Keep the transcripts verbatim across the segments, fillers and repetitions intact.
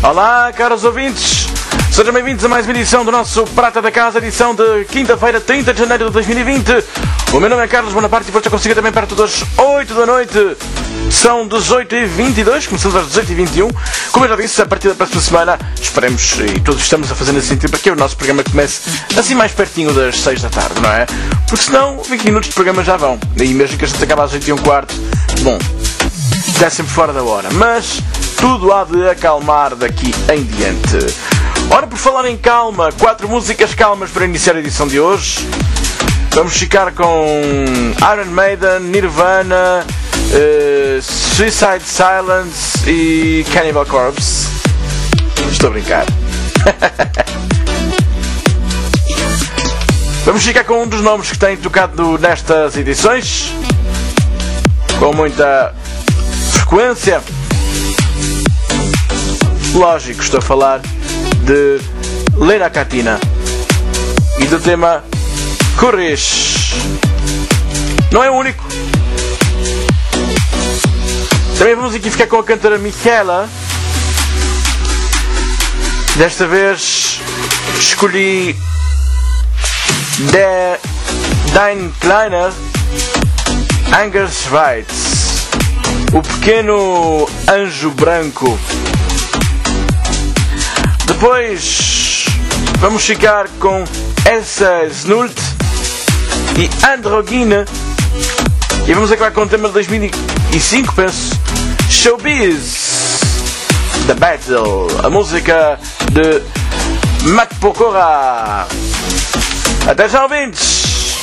Olá, caros ouvintes, sejam bem-vindos a mais uma edição do nosso Prata da Casa, edição de quinta-feira, trinta de janeiro de dois mil e vinte. O meu nome é Carlos Bonaparte e vou estar consigo também perto das oito da noite. São dezoito e vinte e dois, começamos às dezoito e vinte e um. Como eu já disse, a partir da próxima semana, esperemos, e todos estamos a fazer nesse sentido, para que o nosso programa comece assim mais pertinho das seis da tarde, não é? Porque senão vinte minutos de programa já vão. E mesmo que a gente acabe às oito e um quarto, bom, já é sempre fora da hora. Mas tudo há de acalmar daqui em diante. Ora, por falar em calma, quatro músicas calmas para iniciar a edição de hoje. Vamos ficar com Iron Maiden, Nirvana, uh, Suicide Silence e Cannibal Corpse. Estou a brincar. Vamos ficar com um dos nomes que tem tocado nestas edições, com muita frequência. Lógico, estou a falar de Lena Katina e do tema Courage. Não é o único. Também vamos aqui ficar com a cantora Michaela. Desta vez escolhi De Dein Kleiner Angersweitz, o pequeno anjo branco. Depois vamos ficar com Elsa Snult e Androgyne. E vamos acabar com o tema de dois mil e cinco, penso, Showbiz, The Battle, a música de Matt Pokora. Até já, ouvintes!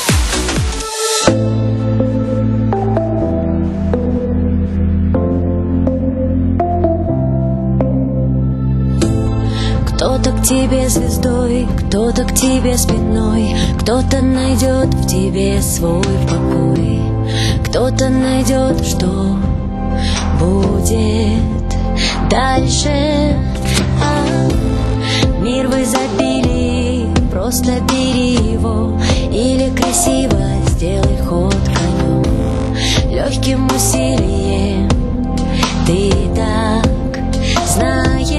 Кто-то к тебе звездой, кто-то к тебе спиной, кто-то найдет в тебе свой покой, кто-то найдет, что будет дальше. А, мир в изобилии, просто бери его, или красиво сделай ход конем, легким усилием ты так знаешь.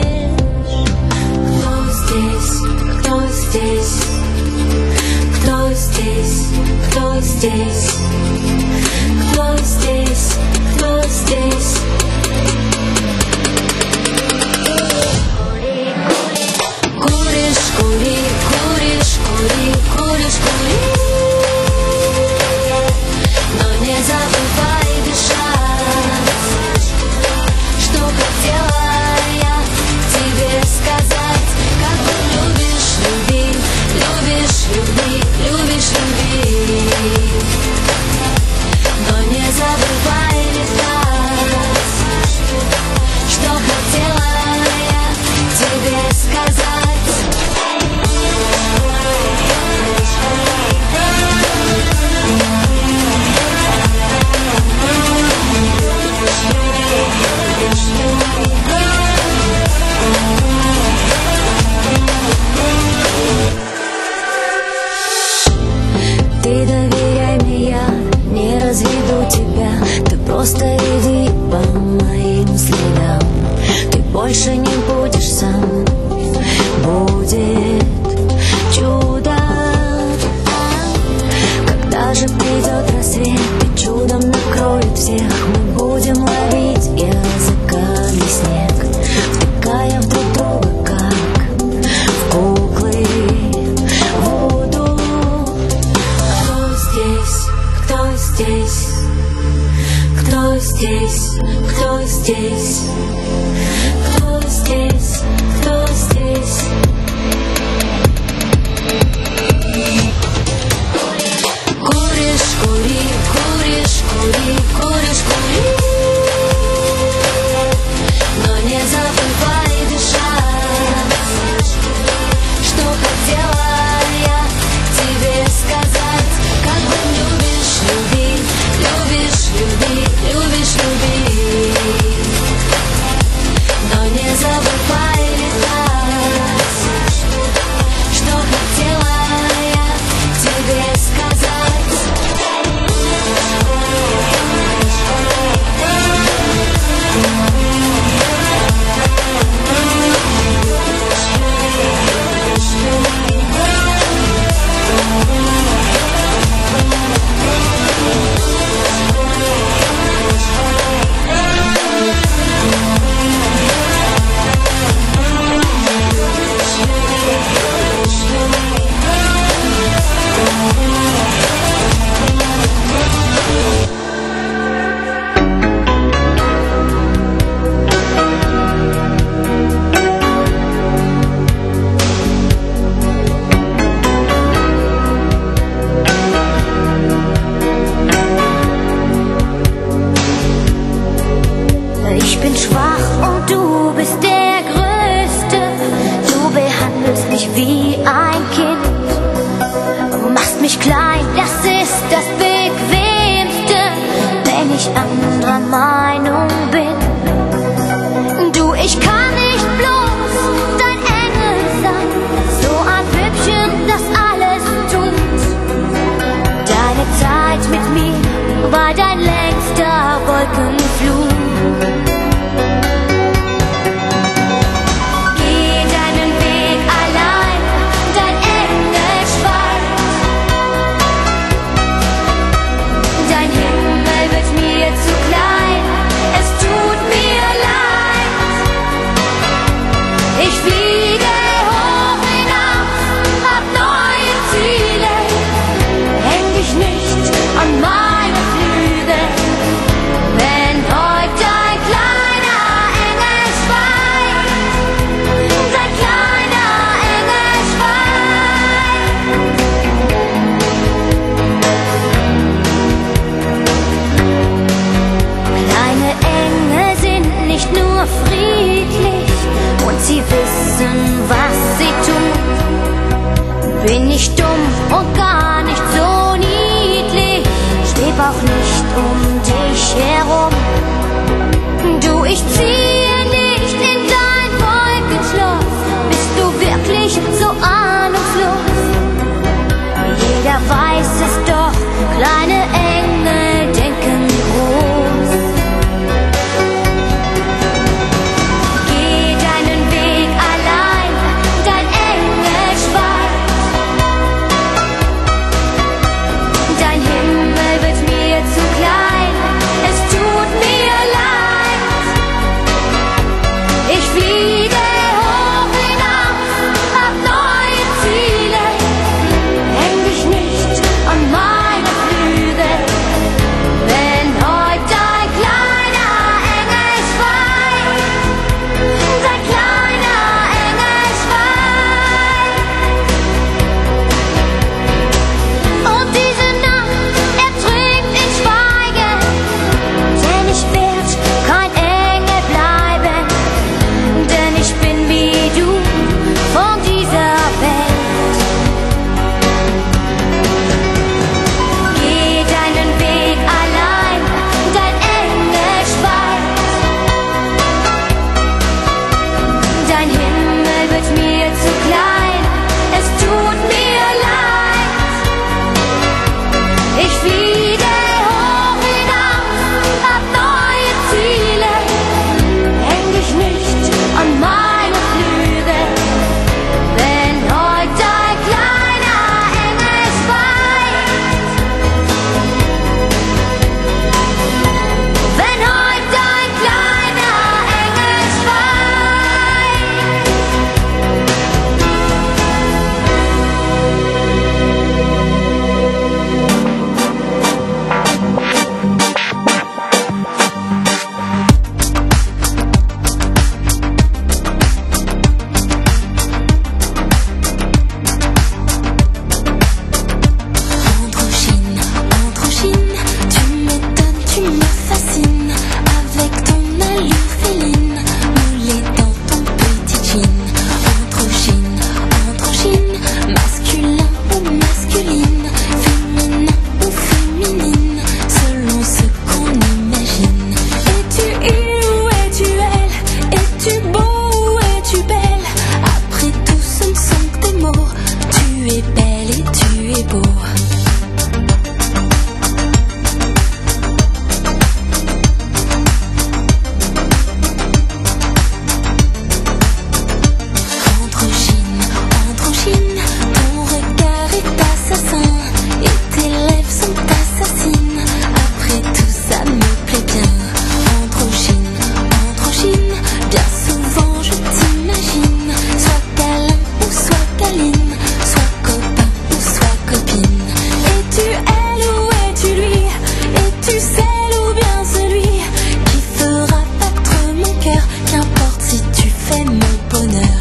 Кто здесь? Кто здесь? Кто здесь? Кто здесь? Кто здесь? Куришь, кури, куришь, кури, куришь, кури, но не забывай дышать. Что хотела я тебе сказать? Как ты любишь, люби, любишь, люби, любишь, люби, но не забывай летать. Что хотела я тебе сказать? Ты доверяй мне, я не разведу тебя. Ты просто иди по моим следам. Ты больше не будешь сам, будет чудо. Когда же придет рассвет и чудом накроет всех, мы будем ловить языками снег, втыкая в друг друга, как в куклы вуду. Кто здесь? Кто здесь? Кто здесь? Кто здесь? Кто здесь? Куришь, кури, куришь, кури, куришь, кури, но не забывай дышать. Что хотела я тебе сказать? Как бы любишь, люби, любишь, люби, любишь, люби, но не забывай летать. Bin nicht dumm und gar nicht so niedlich, schweb auch nicht um dich herum. Du, ich ziehe nicht in dein Wolkenschloss, bist du wirklich so ahnungslos? Jeder weiß es doch, kleine Engel denken groß. Geh deinen Weg allein, dein Engel schweigt. Dein Himmel wird mir zu klein, es tut mir leid. Ich fliege hoch hinaus, hab neue Ziele, häng dich nicht an meine Flügel. Wenn heute ein kleiner Engel schweigt, dein kleiner Engel schweigt. Und diese Nacht ertrinkt in Schweigen, denn ich werd kein Engel bleiben, denn ich bin wie du von dieser Welt. Geh deinen Weg allein, dein Engel schweigt. Dein Himmel wird mir zu klein, es tut mir leid. Ich fliege hoch hinaus, hab neue Ziele, häng dich nicht an meine Flügel. Wenn heute ein kleiner Engel schweigt, wenn heute ein kleiner Engel schweigt. Androgyne, androgyne, tu m'étonnes, tu me fascines, avec ton allure féline, moulée dans ton petit jean. Androgyne, androgyne, masculin ou masculine, féminin ou féminine, selon ce qu'on imagine. Es-tu il ou es-tu elle? Es-tu beau ou es-tu belle? Après tout, ce ne sont que des mots. Tu es belle et tu es beau. Androgyne, androgyne, ton regard est assassin et tes lèvres sont assassines. Après tout, ça me plaît bien. Androgyne, androgyne, bien souvent je t'imagine, soit câlin ou soit câline, soit copain ou soit copine. Es-tu elle ou es-tu lui? Es-tu celle ou bien celui qui fera battre mon cœur? Qu'importe si tu fais mon bonheur.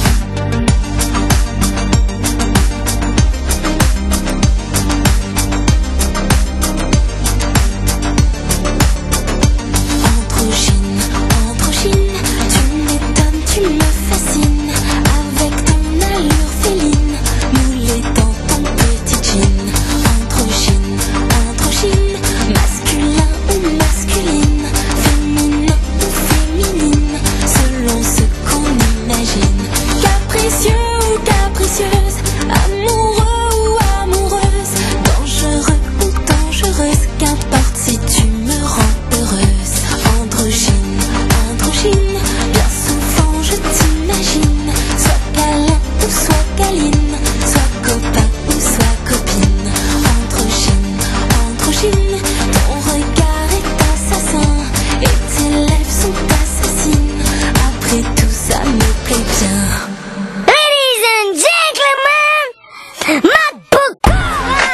Androgyne, androgyne, tu m'étonnes, tu me fascines, avec ton allure féline, moulée dans ton petit jean. Androgyne, androgyne, masculin ou masculine, féminin ou féminine, selon ce qu'on imagine. Capricieux ou capricieuse, amoureux ou amoureuse, dangereux ou dangereuse, qu'importe si tu me rends heureuse. Androgyne, androgyne, bien souvent je t'imagine, soit câlin ou soit câline, soit copain ou soit copine. Androgyne, androgyne, ton regard est assassin et tes lèvres sont assassines. Après tout, ça me plaît bien. Ladies and gentlemen, Mabukai!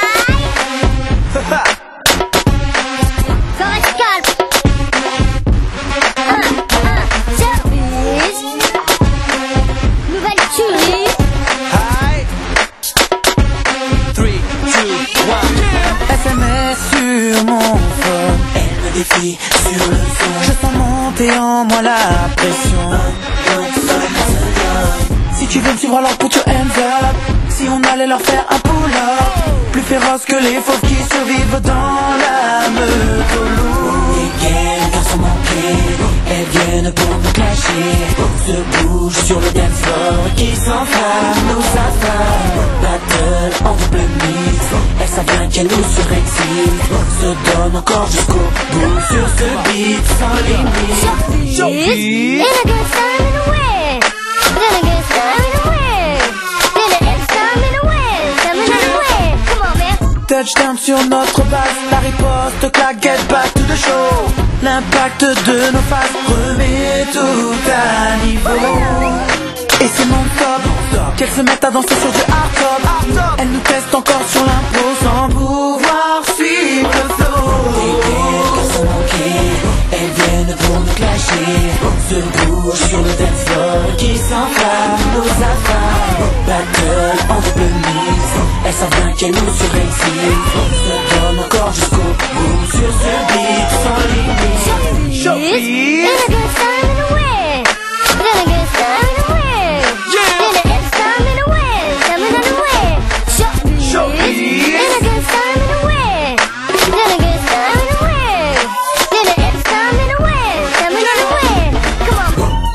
Ça reste calme. Un, un, service. Nouvelle tuerie. Hi. three, two, one. S M S sur mon phone, elle me défie sur le son. Je sens monter en moi la pression. Si tu veux me suivre alors put your hands up. si on allait leur faire un pull-up. Plus féroce que les fauves qui survivent dans la meute au loup. Les gays, garçons manqués, elles viennent pour nous clasher. Se bougent sur le dance floor, qui s'enflamme, nous affame. Battle en double mix, elles savent bien qu'elles nous surexcitent. Se donne encore jusqu'au bout sur ce beat sans limite. Showbiz, in a good time in a way. In a good time in a way. In a good time in a way. Time in a way. Come on, man. Touchdown sur notre base, la riposte, claque, get back to the show. L'impact de nos faces remet tout à niveau. Et c'est mon top, qu'elles se mettent à danser sur du hard-top. Elles nous testent encore sur l'impro sans pouvoir suivre le flow. Garçons manqués, elles viennent pour nous clasher. Se bougent sur le dance floor, qui s'enflamme, nous affame. Battle en double mix, elles savent bien qu'elles nous surexcitent. Se donnent encore jusqu'au bout sur ce beat sans limite. Showbiz, in a good time in a way. In a good time in a way. In a good time in a way. Time in a way. Showbiz, in a good time in a way. In a good time in a way. In a good time in a way. Time in a way. Come on.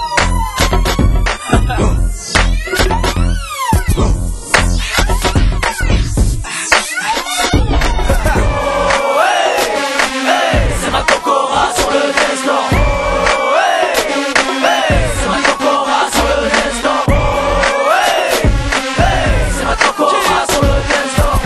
C'est ma pokora sur le dance floor. C'est ma pokora sur le dance floor. C'est ma pokora sur le dance floor.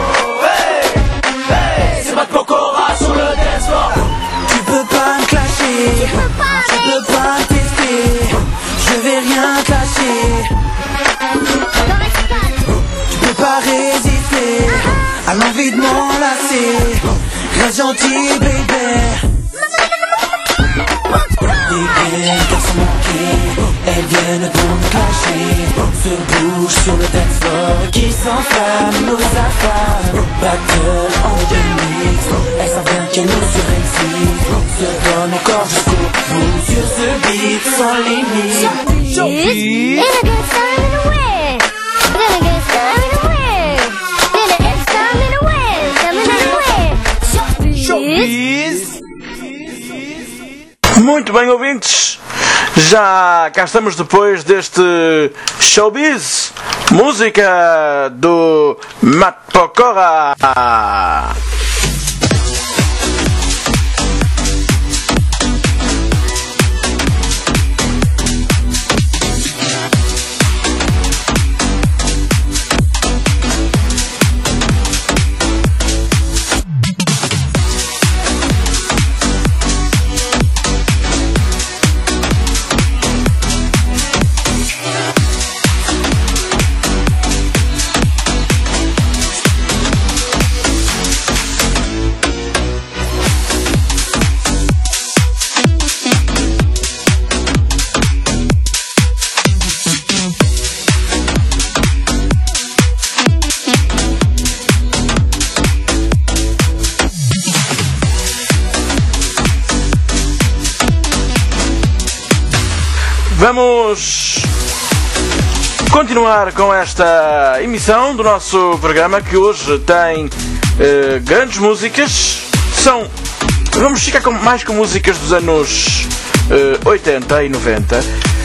C'est ma pokora sur le dance floor. Tu peux pas me clasher, tu peux pas me tester. Je vais rien clasher. Tu peux pas résister à l'envie de m'enlacer. Reste gentil, baby. Les gays, garçons manqués, elles viennent pour nous clasher. Se bougent sur le dance floor, qui s'enflamme, nous affame. Battle en double mix, elles savent bien qu'elles nous surexcitent. Se donnent encore jusqu'au bout sur ce beat sans limite. Showbiz, in a good time in a way. In a good time in a way. In a good time in a way. Time in a way. Showbiz. Muito bem, ouvintes, já cá estamos depois deste Showbiz, música do Matt Pokora. Vamos continuar com esta emissão do nosso programa, que hoje tem uh, grandes músicas. São, vamos ficar com, mais com músicas dos anos uh, oitenta e noventa.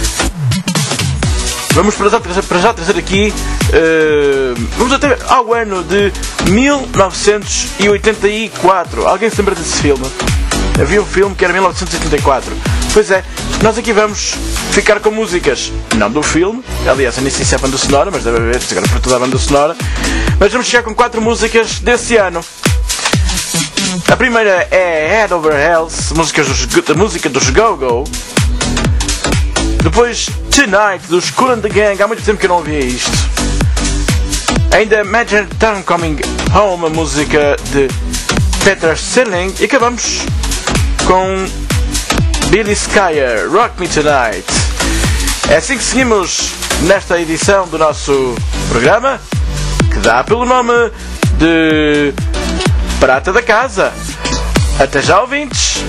Vamos para já trazer, para já trazer aqui, uh, vamos até ao ano de mil novecentos e oitenta e quatro. Alguém se lembra desse filme? Havia um filme que era mil novecentos e oitenta e quatro. Pois é, nós aqui vamos ficar com músicas, não do filme, aliás, eu nem sei se é a banda sonora, mas deve haver, se agora por toda a banda sonora. Mas vamos chegar com quatro músicas desse ano. A primeira é Head Over Heels, música dos, a música dos Go-Go. Depois Tonight, dos Kool and the Gang, há muito tempo que eu não ouvia isto. Ainda Imagine Town Coming Home, a música de Peter Sterling. E acabamos com Billy Skyer, Rock Me Tonight. É assim que seguimos nesta edição do nosso programa, que dá pelo nome de Prata da Casa. Até já, ouvintes!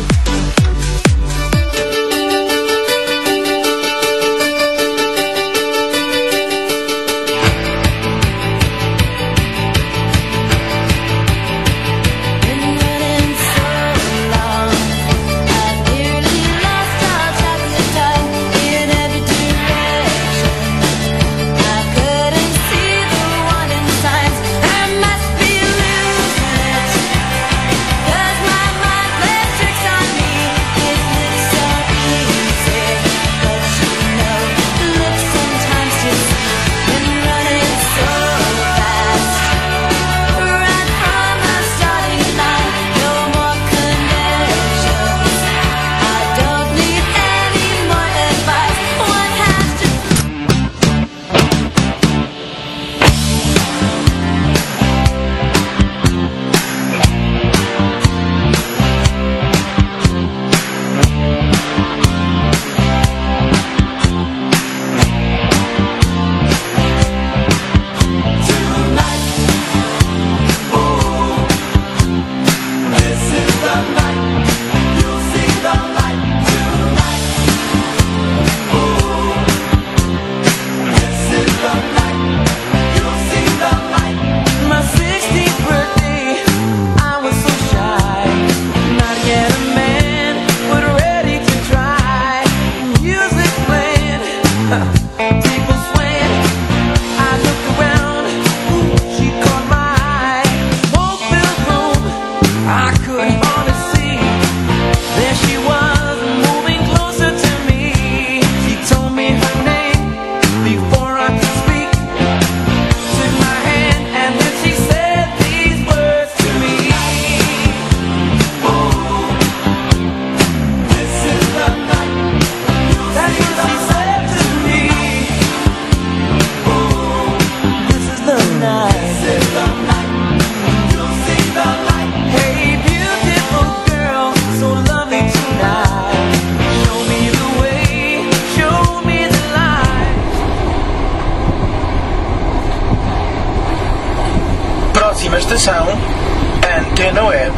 Estação Antena Web.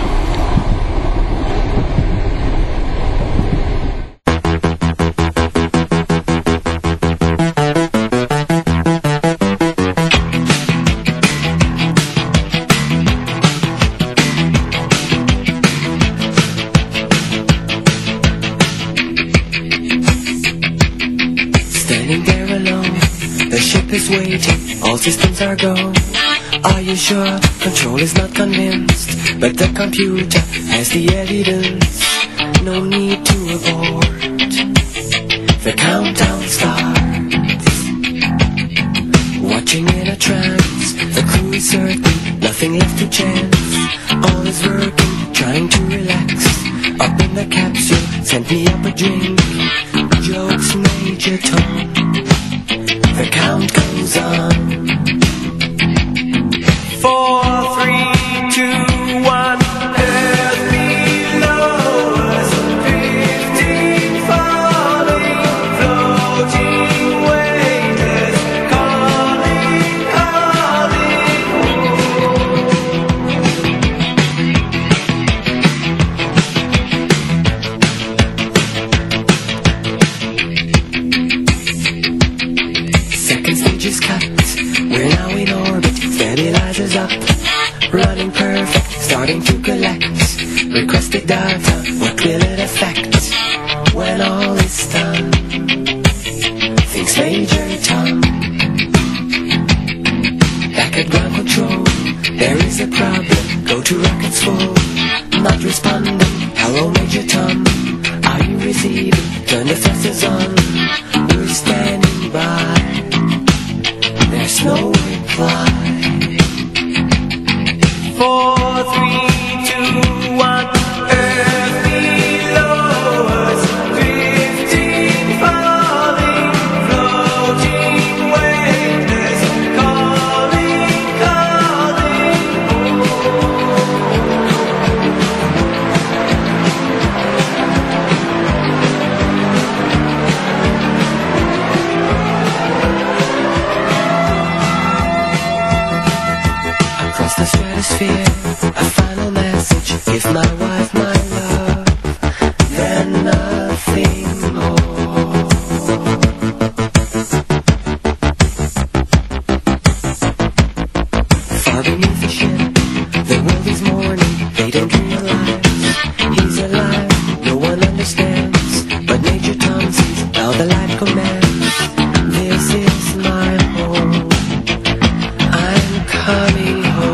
Standing there alone, the ship is waiting, all systems are go. Are you sure? Control is not convinced, but the computer has the evidence. No need to abort. The countdown starts. Watching in a trance, the crew is certain, nothing left to chance. All is working, trying to relax. Up in the capsule, sent me up a drink. Jokes, Major Tom. The count goes on. Four, three, two, one. Earth below us, fifteen falling, floating weightless, calling, calling. Second stage is cut. We're now in orbit. Stabilizers up, running perfect, starting to collect requested data. What will it affect when all is done? Thinks Major Tom. Back at ground control, there is a problem. Go to rockets full, not responding. Hello, Major Tom, are you receiving? Turn the thrusters on. We're standing by. There's no reply. Four, three, two, one. Earth below us, fifteen falling, floating weightless, calling, Across the stratosphere, a final message. Give my wife my love, then nothing more. Far beneath the ship, the world is mourning. They don't realize he's alive. No one understands, but Major Tom sees how the light commands. This is my home. I'm coming home.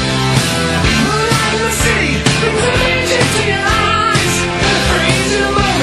Moonlight in the city, brings a vision to your eyes, freezing the moment.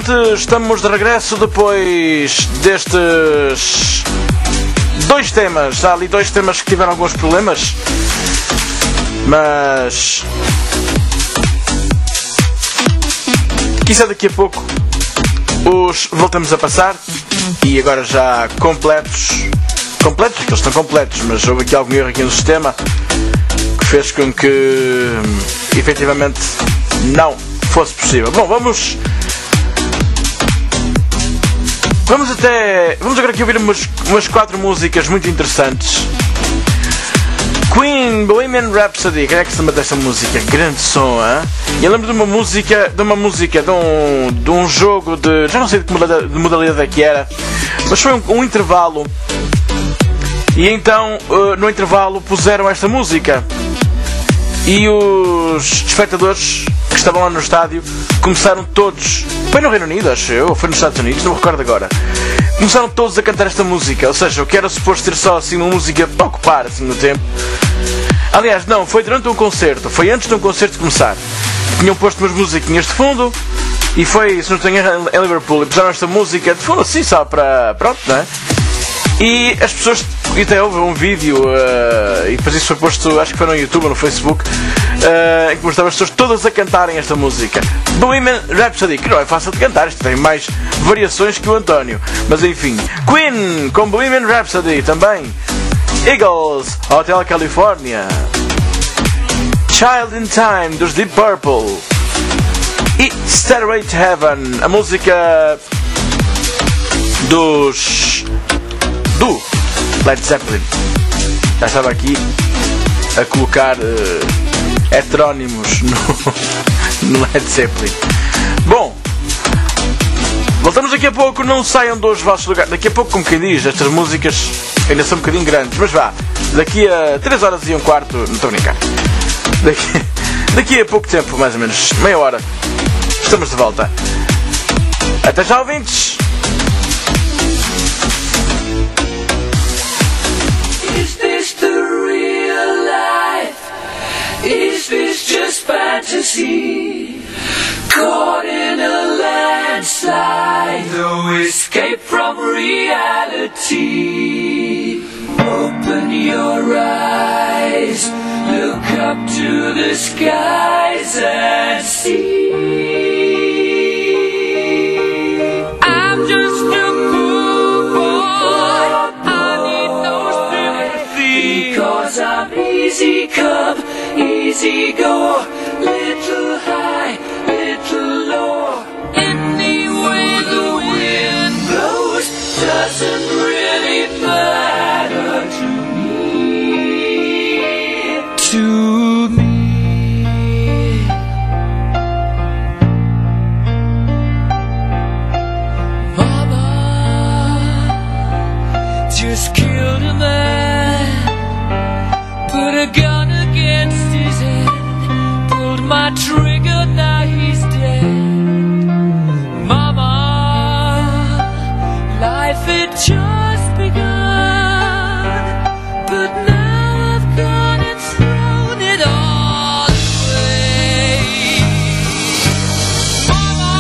finalmente estamos de regresso depois destes dois temas. Há ali dois temas que tiveram alguns problemas, mas quizá daqui a pouco os voltamos a passar, e agora já completos, completos, porque eles estão completos, mas houve aqui algum erro aqui no sistema que fez com que efetivamente não fosse possível. Bom, vamos vamos até vamos agora aqui ouvir umas, umas quatro músicas muito interessantes. Queen, Bohemian Rhapsody. Quem é que se lembra desta música? Grande som, hein? E eu lembro de uma música, de uma música, de um, de um jogo de, já não sei de que modalidade, de modalidade é que era, mas foi um, um intervalo. E então, uh, no intervalo, puseram esta música. E os espectadores que estavam lá no estádio começaram todos, foi no Reino Unido, acho eu, ou foi nos Estados Unidos, não me recordo agora, começaram todos a cantar esta música. Ou seja, o que era suposto ter só assim uma música para ocupar assim no tempo. Aliás, não, foi durante um concerto, foi antes de um concerto começar. Tinham posto umas musiquinhas de fundo, e foi, se não tenho erro, em Liverpool, e puseram esta música de fundo assim só para, pronto, não é? E as pessoas, e até houve um vídeo, uh, e depois isso foi posto, acho que foi no YouTube ou no Facebook, uh, em que mostrava as pessoas todas a cantarem esta música. Bohemian Rhapsody, que não é fácil de cantar, isto tem mais variações que o António. Mas enfim, Queen com Bohemian Rhapsody também. Eagles, Hotel California. Child in Time, dos Deep Purple. E Stairway to Heaven, a música dos... do Led Zeppelin. Já estava aqui a colocar uh, heterónimos no, no Led Zeppelin. Bom, voltamos daqui a pouco, não saiam dos vossos lugares. Daqui a pouco, como quem diz, estas músicas ainda são um bocadinho grandes, mas vá, daqui a três horas e um quarto, não estou a brincar, daqui, daqui a pouco tempo, mais ou menos meia hora, estamos de volta. Até já, ouvintes! Is this the real life? Is this just fantasy? Caught in a landslide, no escape from reality. Open your eyes, look up to the skies and see. I'm just a poor boy, I need no sympathy, because I'm easy come, easy go, little high, little low. Any way the wind blows doesn't really matter to me, to me. Mama just killed a man, put a gun against his head, pulled my trigger, now he's dead. Mama, life had just begun, but now I've gone and thrown it all away. Mama,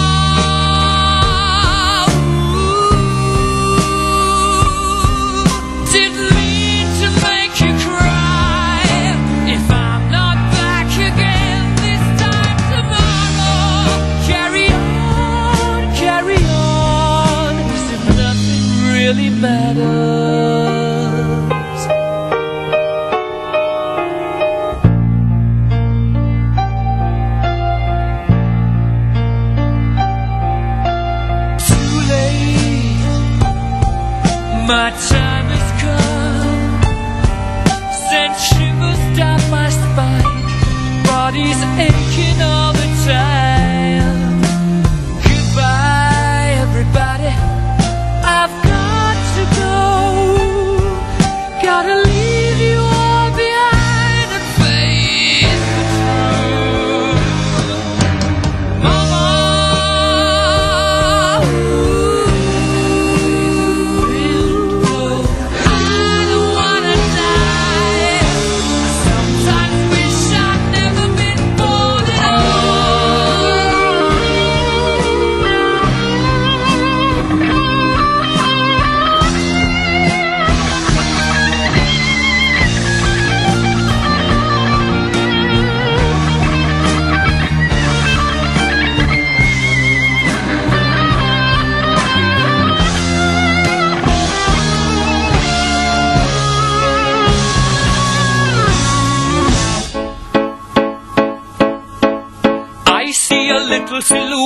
ooh, didn't mean to make you cry. If I'm not back again this time tomorrow, carry on, carry on, as if nothing really matters. Too late, my time has come, sent shivers down my spine, body's aching all the time. Goodbye, everybody, I've got to go, gotta leave you all behind and face the truth. Mama, ooh, wind blow, I don't wanna die. I sometimes wish I'd never been born at all.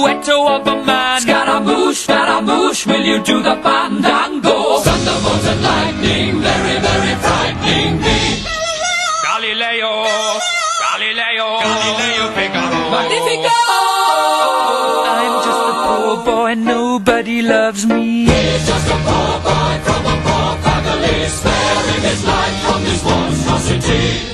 silhouette of a man. Scaramouche, Scaramouche, will you do the fandango? Thunderbolt and lightning, very, very frightening me. Galileo, Galileo, Galileo Figaro. Magnifico! I'm just a poor boy, nobody loves me. He's just a poor boy from a poor family, sparing his life from this monstrosity.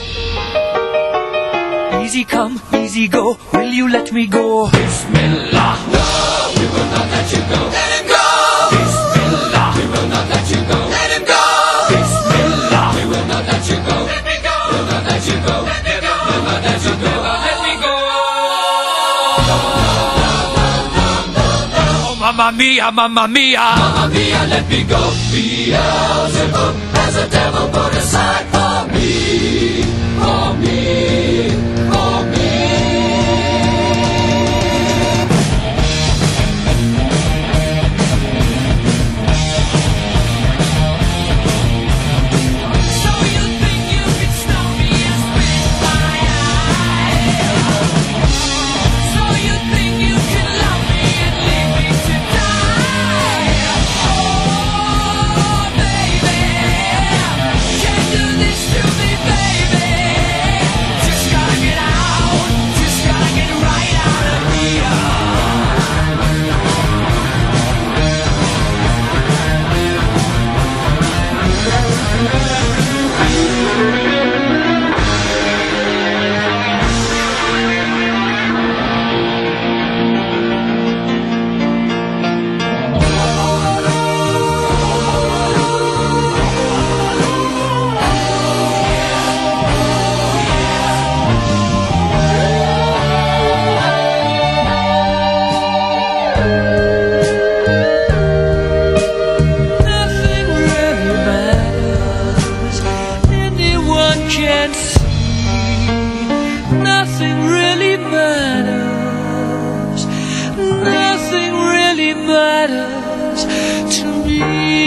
Easy come, easy go, will you let me go? Bismillah, no, we will not let you go. Let him go! Bismillah, we will not let you go. Let him go! Bismillah, we will not let you go. Let me go! We'll not let you go. Let me go! We'll not let you go. Let me go! Oh, mamma mia, mamma mia! Mamma mia, let me go. Beelzebub has a devil put aside for me, for me, for me. So you think you can stop me and spit my eye? So you think you can love me and leave me to die? Oh, baby, can't do this to me, baby. Just gotta get out, just gotta get right out of here. Nothing really matters. Anyone can see. Nothing really matters. Nothing really matters to me.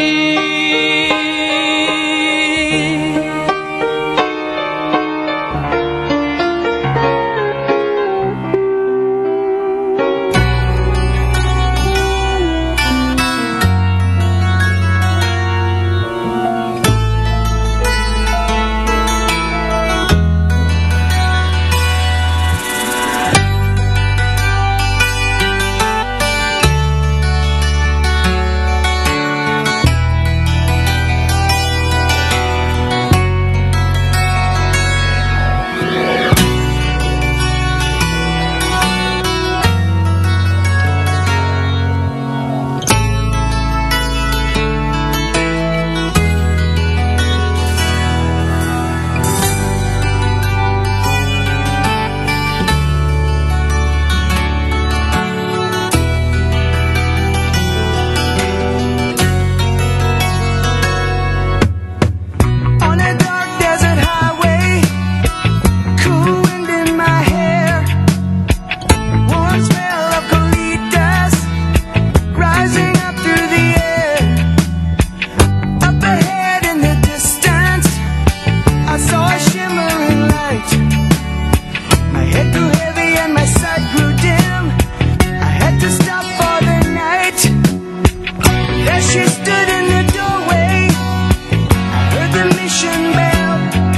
On a dark desert highway, cool wind in my hair, warm smell of colitas rising up through the air. Up ahead in the distance, I saw a shimmering light. My head grew heavy and my sight grew dim. I had to stop for the night. There she stood in the doorway. Heard the mission bell.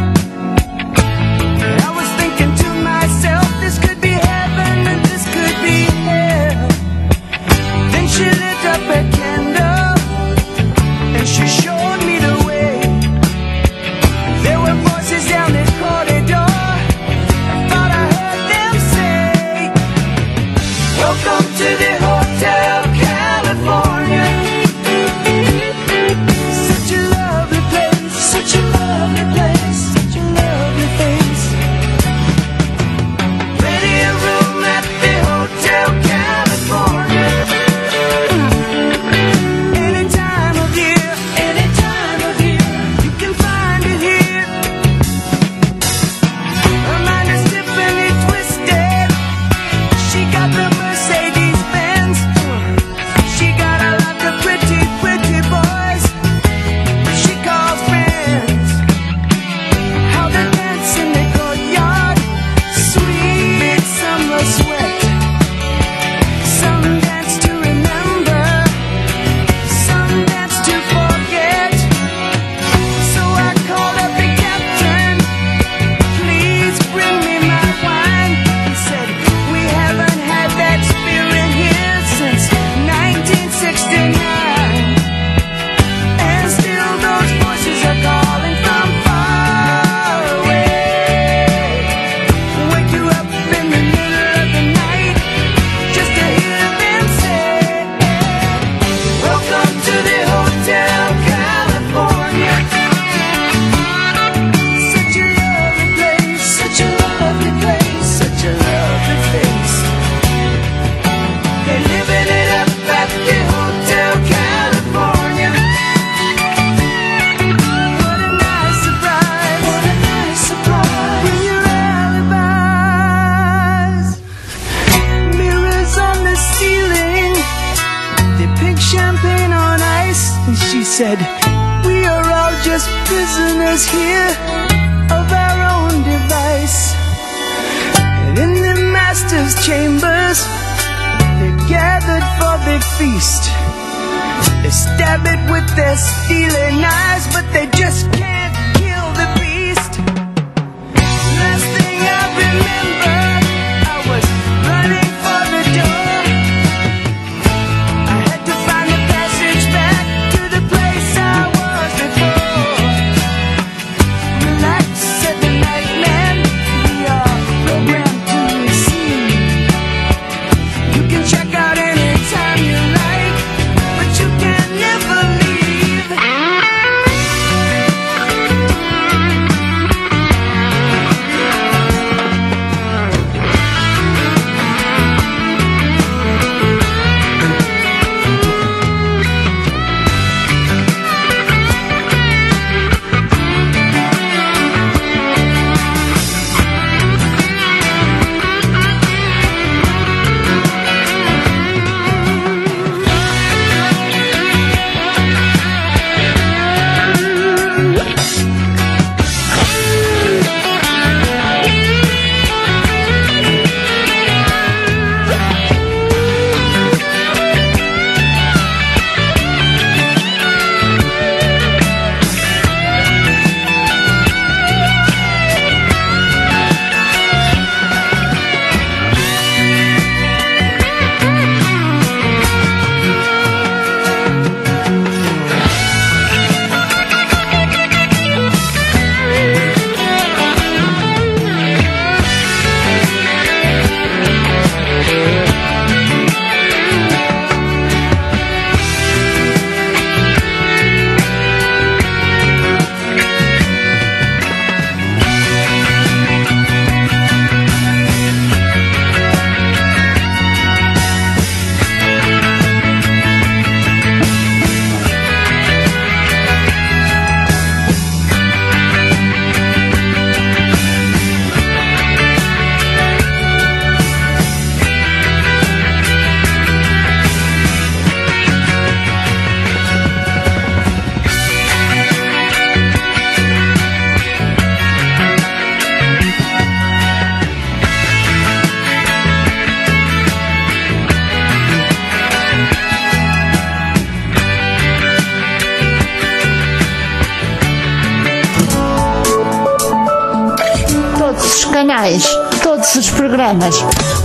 I was thinking to myself, this could be heaven and this could be hell. Then she lit up a candle and she showed me the way. There were voices down the corridor. I thought I heard them say, welcome to the Hotel California. said, we are all just prisoners here of our own device. And in the master's chambers, they're gathered for the feast. They stab it with their steely knives, but they just can't kill the beast. Last thing I remember, I was running for the door. I had to find a passage back to the place I was before. Relax, said the night man, we are programmed to receive. You can check out anytime you like, but you can never leave. Canais, todos os programas,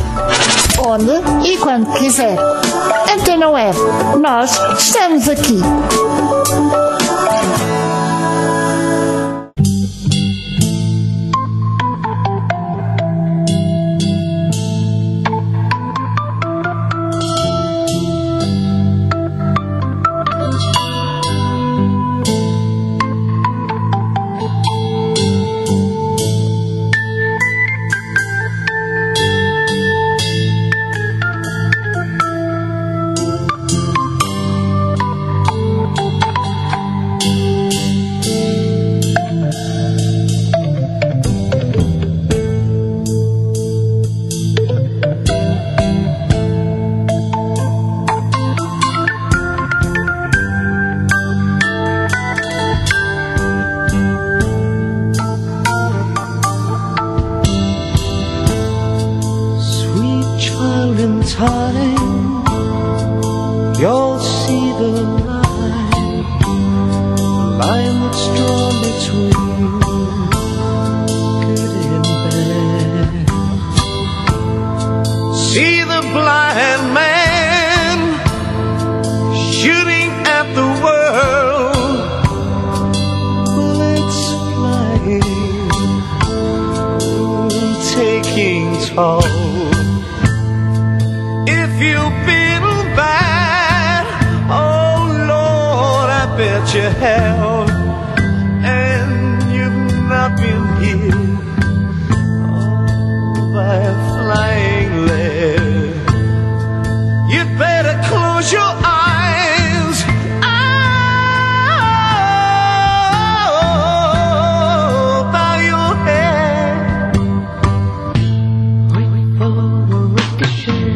onde e quando quiser. Antena Web, nós estamos aqui. You'll see the line, line that's drawn between good and bad. See the blind man shooting at the world, bullets flying, taking toll. If you've been bad, oh Lord, I bet you have, and you've not been hit oh, by a flying lead. You'd better close your eyes, oh, bow your head, wait for the ricochet.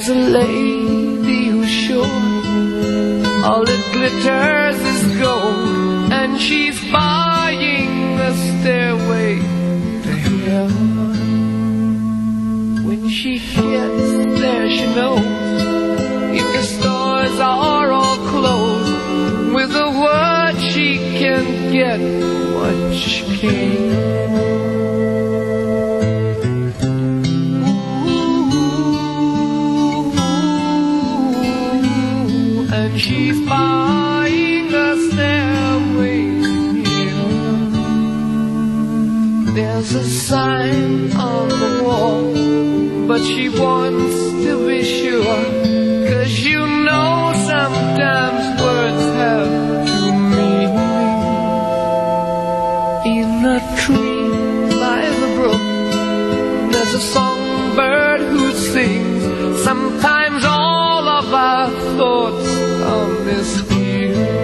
There's a lady who's sure all that glitters is gold, and she's buying a stairway to heaven. When she gets there, she knows if the stores are all closed, with a word she can get what she can. She's buying a stairway here. There's a sign on the wall, but she wants to be sure, 'cause you know sometimes words have two meanings. In a tree by the brook, there's a songbird who sings. Sometimes all of our thoughts on this here.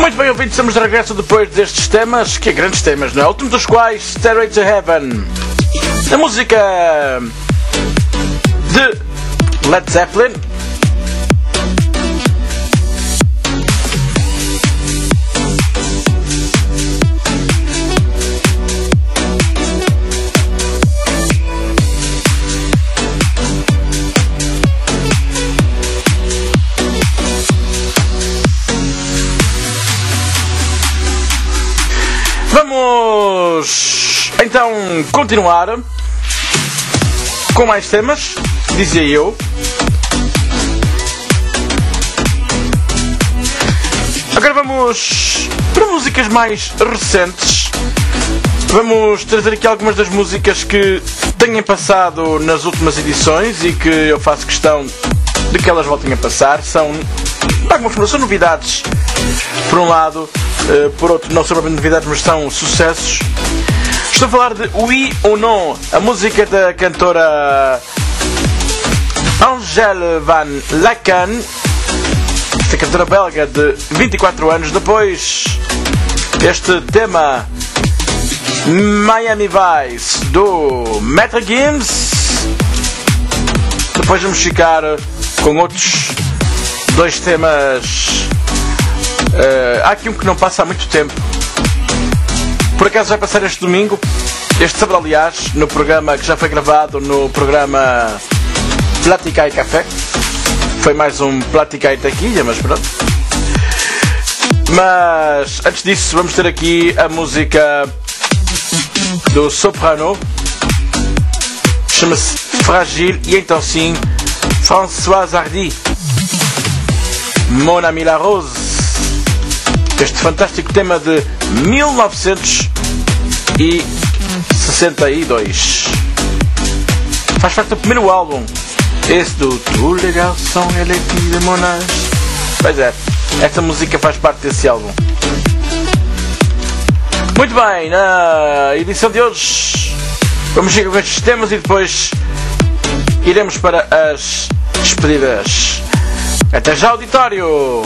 Muito bem, ouvintes, estamos de regresso depois destes temas, que é grandes temas, não é? O último dos quais, Stairway to Heaven. A música de Led Zeppelin. Vamos então continuar com mais temas, dizia eu. Agora vamos para músicas mais recentes. Vamos trazer aqui algumas das músicas que tenham passado nas últimas edições e que eu faço questão de que elas voltem a passar. São, algumas, são novidades, por um lado, uh, por outro não são propriamente novidades, mas são sucessos. Estou a falar de Oui ou Non, a música da cantora Angèle Van Laken, esta cantora belga de vinte e quatro anos. Depois este tema Miami Vice do Metro Games. Depois vamos ficar com outros dois temas. Uh, há aqui um que não passa há muito tempo. Por acaso vai passar este domingo, este sábado aliás, no programa que já foi gravado no programa Plática e Café. Foi mais um Plática e Taquilha, mas pronto. Mas antes disso vamos ter aqui a música do Soprano. Chama-se Fragile e então sim Françoise Hardy, Mon Ami La Rose. Este fantástico tema de mil novecentos e sessenta e dois. Faz parte do primeiro álbum, esse do Tous les garçons et les filles de mon âge. Pois é, esta música faz parte desse álbum. Muito bem, na edição de hoje vamos chegar com estes temas e depois iremos para as despedidas. Até já, auditório!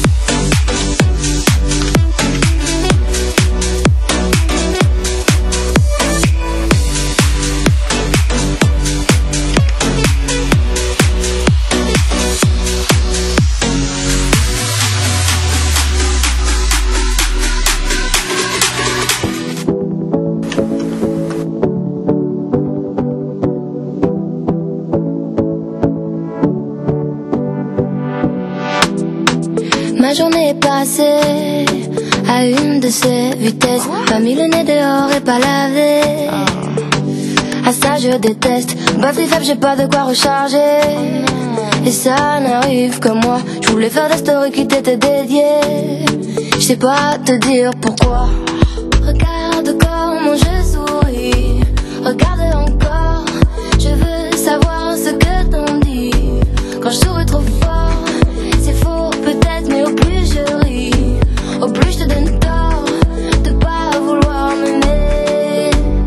Ma journée est passée à une de ces vitesses. Pas mis le nez dehors et pas lavé. À ça je déteste. Batterie faible, j'ai pas de quoi recharger. Et ça n'arrive que moi. Je voulais faire des stories qui t'étaient dédiées. Je sais pas te dire pourquoi. Regarde comment je souris. Regarde encore. Je veux savoir ce que t'en dis. Quand je souris trop fort, c'est faux peut-être, mais au plus je ris, au plus je te donne tort de pas vouloir m'aimer.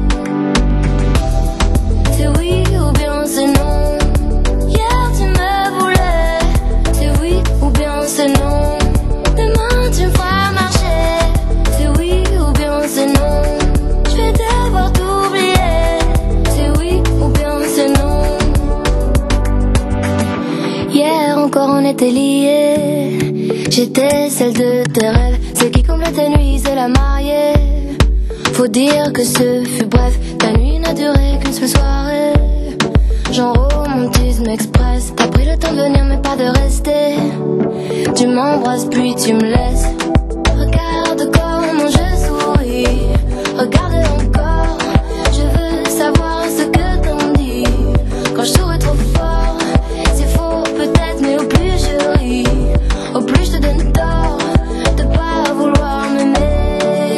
C'est oui ou bien c'est non. Hier tu me voulais. C'est oui ou bien c'est non. Demain tu me feras marcher. C'est oui ou bien c'est non. Je vais devoir t'oublier. C'est oui ou bien c'est non. Hier encore on était liés. J'étais celle de tes rêves, celle qui comble tes nuits, c'est la mariée. Faut dire que ce fut bref, ta nuit n'a duré qu'une seule soirée. Genre romantisme express, t'as pris le temps de venir mais pas de rester. Tu m'embrasses puis tu me laisses. Regarde comment je souris, regarde encore. Je veux savoir ce que t'en dis. Quand je souris trop fort, c'est faux peut-être, mais au plus je ris, au plus je te donne tort de pas vouloir m'aimer.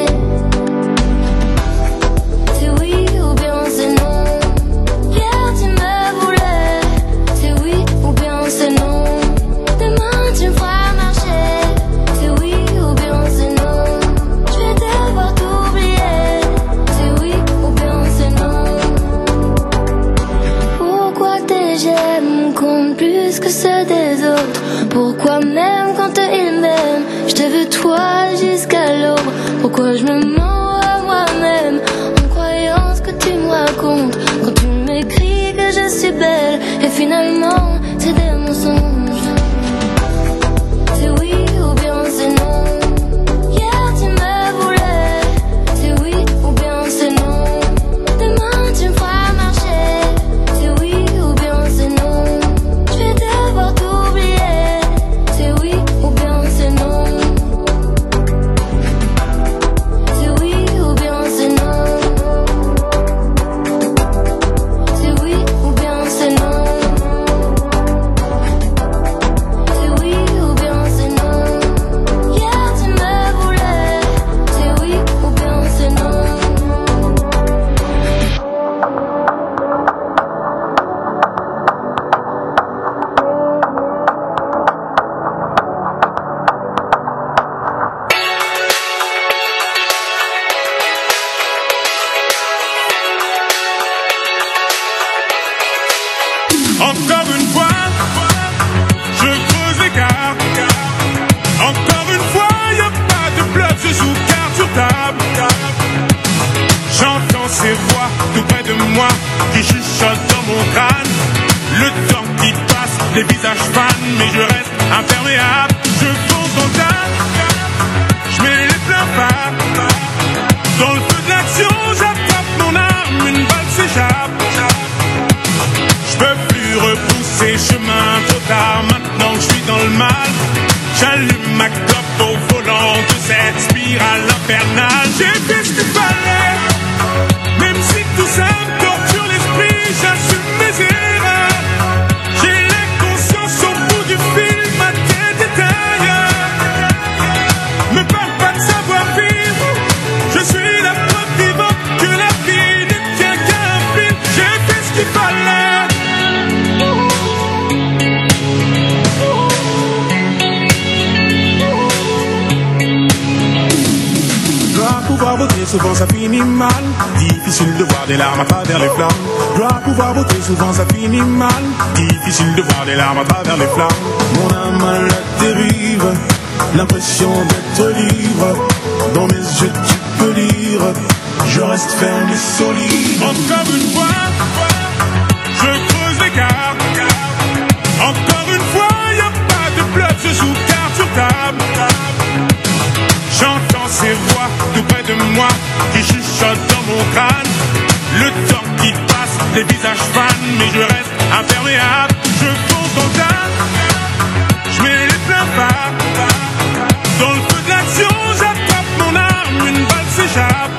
C'est oui ou bien c'est non. Hier tu me voulais. C'est oui ou bien c'est non. Demain tu me feras marcher. C'est oui ou bien c'est non. Je vais devoir t'oublier. C'est oui ou bien c'est non. Pourquoi tes j'aime comptent plus que ceux des autres? Pourquoi même quand ils m'aiment t'aime. Je te veux toi jusqu'à l'aube. Pourquoi je me mens à moi-même en croyant ce que tu me racontes quand tu m'écris que je suis belle et finalement c'est des mensonges. C'est oui ou bien c'est non. Hier tu me voulais. C'est oui ou bien c'est non. Demain tu me feras marcher. C'est oui ou bien c'est non. Je vais devoir t'oublier. C'est oui ou bien c'est non. C'est oui ou bien c'est non. C'est oui ou bien c'est non. C'est oui ou bien c'est non. Hier tu me voulais. C'est oui ou bien c'est non. Encore une fois, je creuse l'écart. Encore une fois, y a pas de bluff, je joue carte sur table. J'entends ces voix tout près de moi qui chuchotent dans mon crâne. Le temps qui passe, les visages fanent, mais je reste imperméable. Je fonce dans le tas, je mets les pleins phares. Dans le feu de l'action, j'attrape mon arme, une balle s'échappe. Je peux plus repousser chemin trop tard, maintenant que je suis dans le mal. J'allume ma clope au volant de cette spirale infernale. J'ai fait ce qu'il fallait, même si tout ça me torture l'esprit, j'assume mes erreurs. J'ai l'inconscience au bout du fil, ma tête est ailleurs. Me parle pas de savoir-vivre, je suis la preuve vivante que la vie ne tient qu'à un fil. J'ai fait ce qu'il fallait. Dois pouvoir voter, souvent ça finit mal. Difficile de voir des larmes à travers les flammes. Dois pouvoir voter, souvent ça finit mal. Difficile de voir des larmes à travers les flammes. Mon âme à la dérive, l'impression d'être libre. Dans mes yeux tu peux lire, je reste ferme et solide. Encore une fois, je creuse l'écart. Encore une fois, y a pas de bluff, je joue carte sur table. J'entends ces voix tout près de moi qui chuchotent dans mon crâne. Le temps qui passe, les visages fanent, mais je reste imperméable. Je fonce dans le tas, je mets les pleins phares. Dans le feu de l'action, j'attrape mon arme, une balle s'échappe.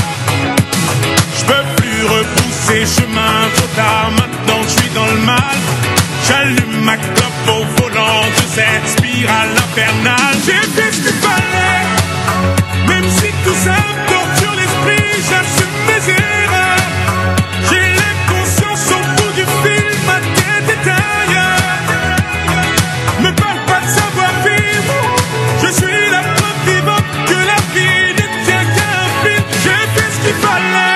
Je peux plus repousser chemin trop tard, maintenant que je suis dans le mal. J'allume ma clope au volant de cette spirale infernale. J'ai fait ce qu'il fallait, même si tout ça me torture l'esprit, j'assume mes erreurs. J'ai l'inconscience au bout du fil, ma tête est ailleurs. Me parle pas de savoir-vivre, je suis la preuve vivante que la vie ne tient qu'à un fil. J'ai fait ce qu'il fallait.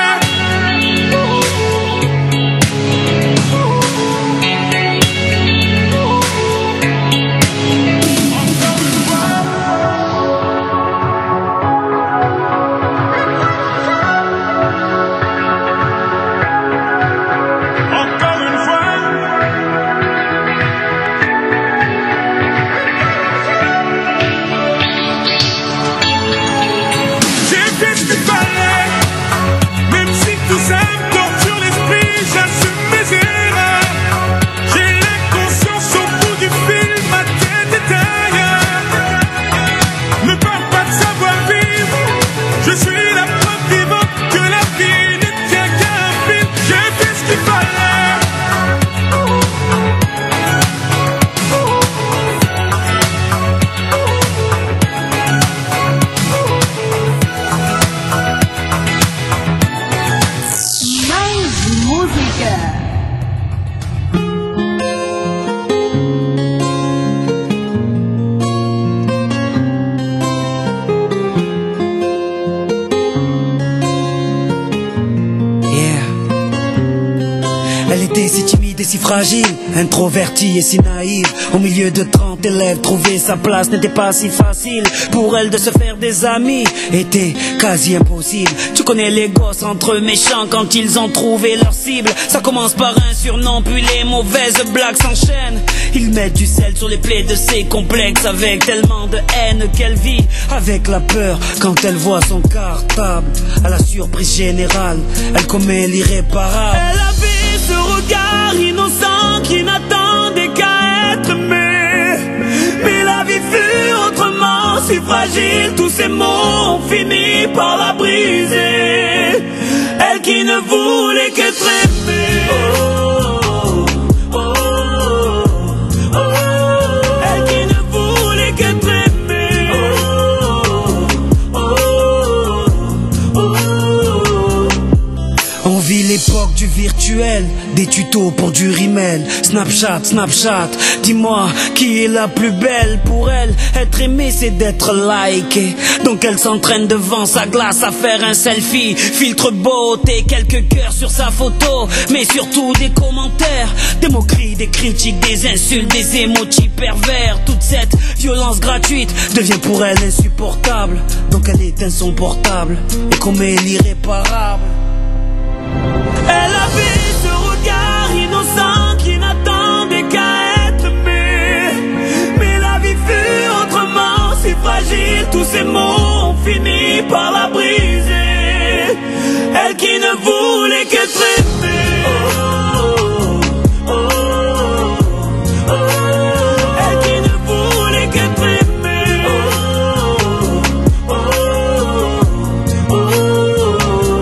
Elle était si timide et si fragile, introvertie et si naïve. Au milieu de trente grand élève, trouver sa place n'était pas si facile. Pour elle de se faire des amis était quasi impossible. Tu connais les gosses entre eux méchants quand ils ont trouvé leur cible. Ça commence par un surnom, puis les mauvaises blagues s'enchaînent. Ils mettent du sel sur les plaies de ses complexes, avec tellement de haine qu'elle vit avec la peur quand elle voit son cartable. À la surprise générale, elle commet l'irréparable. Elle avait ce regard innocent qui n'attendait qu'à être aimé. Mais la vie fut autrement si fragile, tous ces mots ont fini par la briser. Elle qui ne voulait qu'être aimée. Oh, oh, oh, oh. Elle qui ne voulait qu'être aimée. Oh, oh, oh, oh. On vit l'époque du virtuel, des tutos pour du rimel. Snapchat, Snapchat, dis-moi qui est la plus belle. Pour elle, être aimée c'est d'être likée. Donc elle s'entraîne devant sa glace à faire un selfie. Filtre beauté, quelques cœurs sur sa photo, mais surtout des commentaires, des moqueries, des critiques, des insultes, des émojis pervers. Toute cette violence gratuite devient pour elle insupportable. Donc elle éteint son portable et commet l'irréparable. Elle avait ce regard innocent qui n'attendait qu'à être aimé. Mais la vie fut autrement si fragile, tous ces mots ont fini par la briser. Elle qui ne voulait qu'être aimée. Oh, oh, oh, oh. Elle qui ne voulait qu'être aimée. Oh, oh, oh.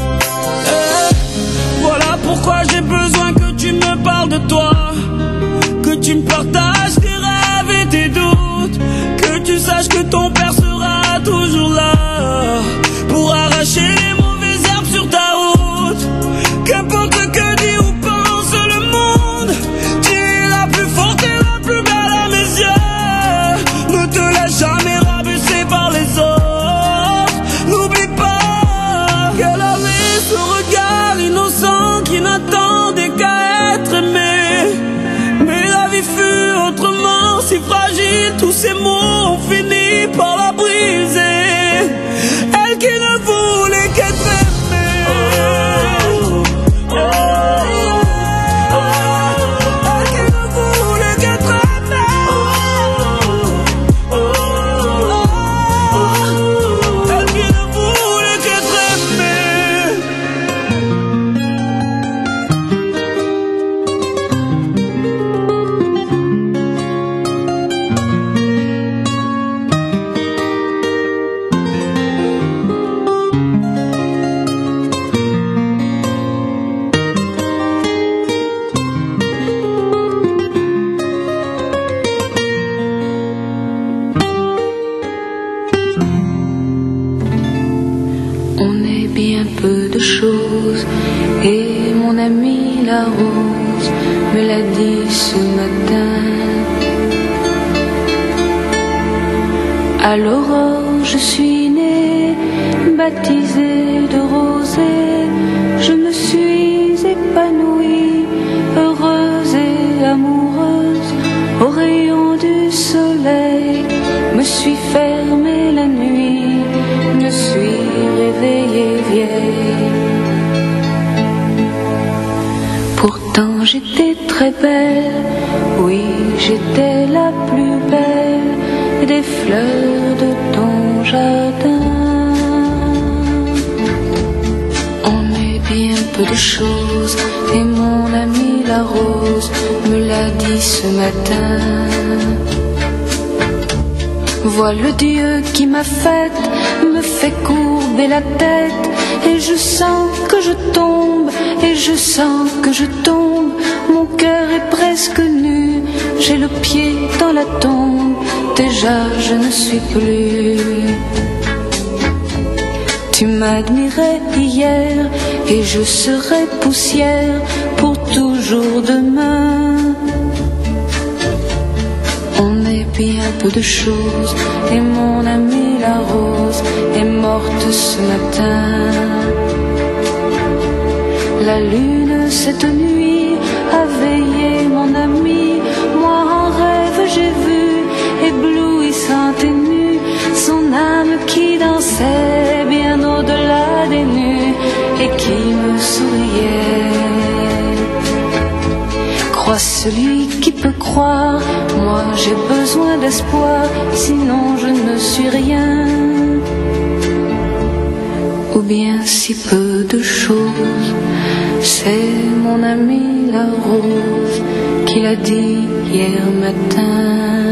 Voilà pourquoi j'ai besoin que tu me parles de toi, que tu me partages tes rêves et tes doutes, que tu saches que ton père sera toujours là pour arracher les mauvaises herbes sur ta route. Qu'importe ce que dit ou pense le monde, tu es la plus forte et la plus belle à mes yeux. Ne te laisse jamais rabaisser par les autres. N'oublie pas qu'elle avait ce regard innocent qui n'attendait qu'à être aimé. Mais la vie fut autrement si fragile, tous ces mots ont fini par la briser. Elle qui ne voulait qu'être aimée. Oh, oh, oh. Elle qui ne voulait qu'être aimée. Oh, oh, oh. Elle qui ne voulait qu'être aimée. On est bien peu de choses, et mon amie la rose me l'a dit ce matin. À l'aurore je suis née, baptisée de rosée, je me suis épanouie, heureuse et amoureuse, au rayon du soleil, me suis fermée la nuit, me suis réveillée vieille. Pourtant j'étais très belle, oui j'étais la plus belle des fleurs de ton jardin. On est bien peu de choses, et mon amie la rose me l'a dit ce matin. Vois le Dieu qui m'a faite, me fait courber la tête, et je sens que je tombe, et je sens que je tombe. Mon cœur est presque nu, j'ai le pied dans la tombe, déjà je ne suis plus. Tu m'admirais hier, et je serai poussière pour toujours demain. On est bien peu de choses, et mon amie la rose est morte ce matin. La lune cette nuit a veillé mon ami, moi en rêve j'ai vu celui qui peut croire. Moi j'ai besoin d'espoir, sinon je ne suis rien. Ou bien si peu de choses. C'est mon ami la rose qui l'a dit hier matin.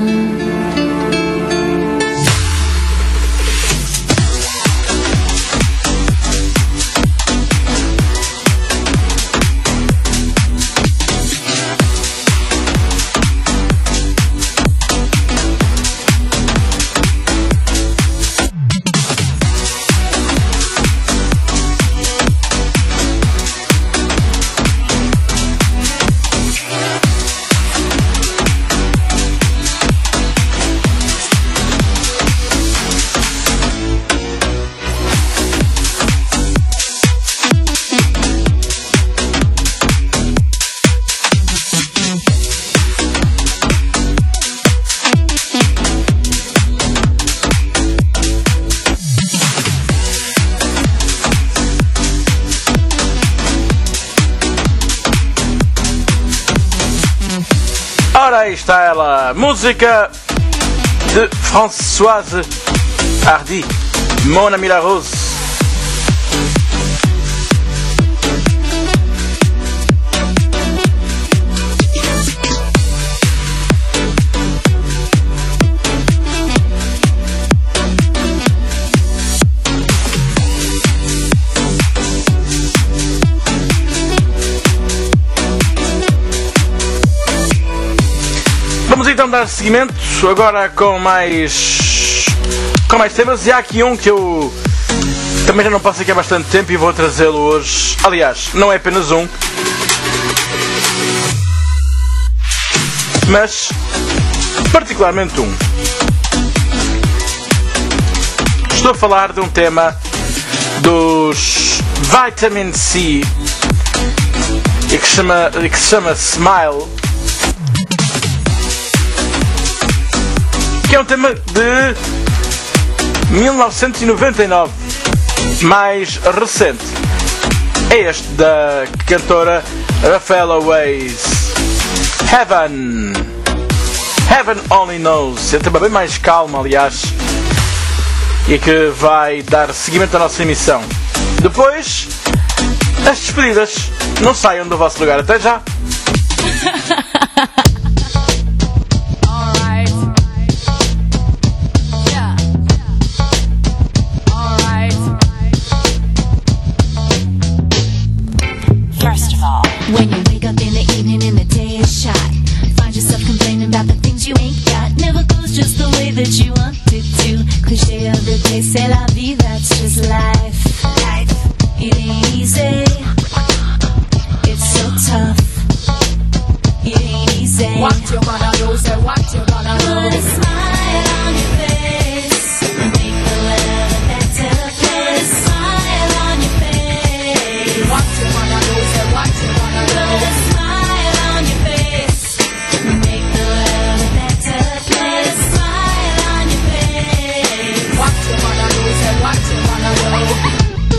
Ora, aí está ela, música de Françoise Hardy, Mon Ami La Rose. Vamos então dar seguimento agora com mais com mais temas, e há aqui um que eu também já não passo aqui há bastante tempo e vou trazê-lo hoje. Aliás, não é apenas um, mas particularmente um. Estou a falar de um tema dos Vitamin C e que, chama, que se chama Smile, que é um tema de mil novecentos e noventa e nove, mais recente. É este da cantora Rafaela Weisz, Heaven. Heaven Only Knows. É um tema bem mais calmo, aliás, e que vai dar seguimento à nossa emissão. Depois, as despedidas. Não saiam do vosso lugar. Até já! When you wake up in the evening and the day is shot, find yourself complaining about the things you ain't got. Never goes just the way that you want it to. Cliché of the day, c'est la vie, that's just life. Life, it ain't easy. It's so tough. It ain't easy. What you gonna do, say what you gonna do. Put a smile on your face, make the world a better place. Smile on your face. What you gonna do, say what you gonna do. Put a smile on your face, make the world a better place. Smile on your face. What you gonna do, say what you gonna do.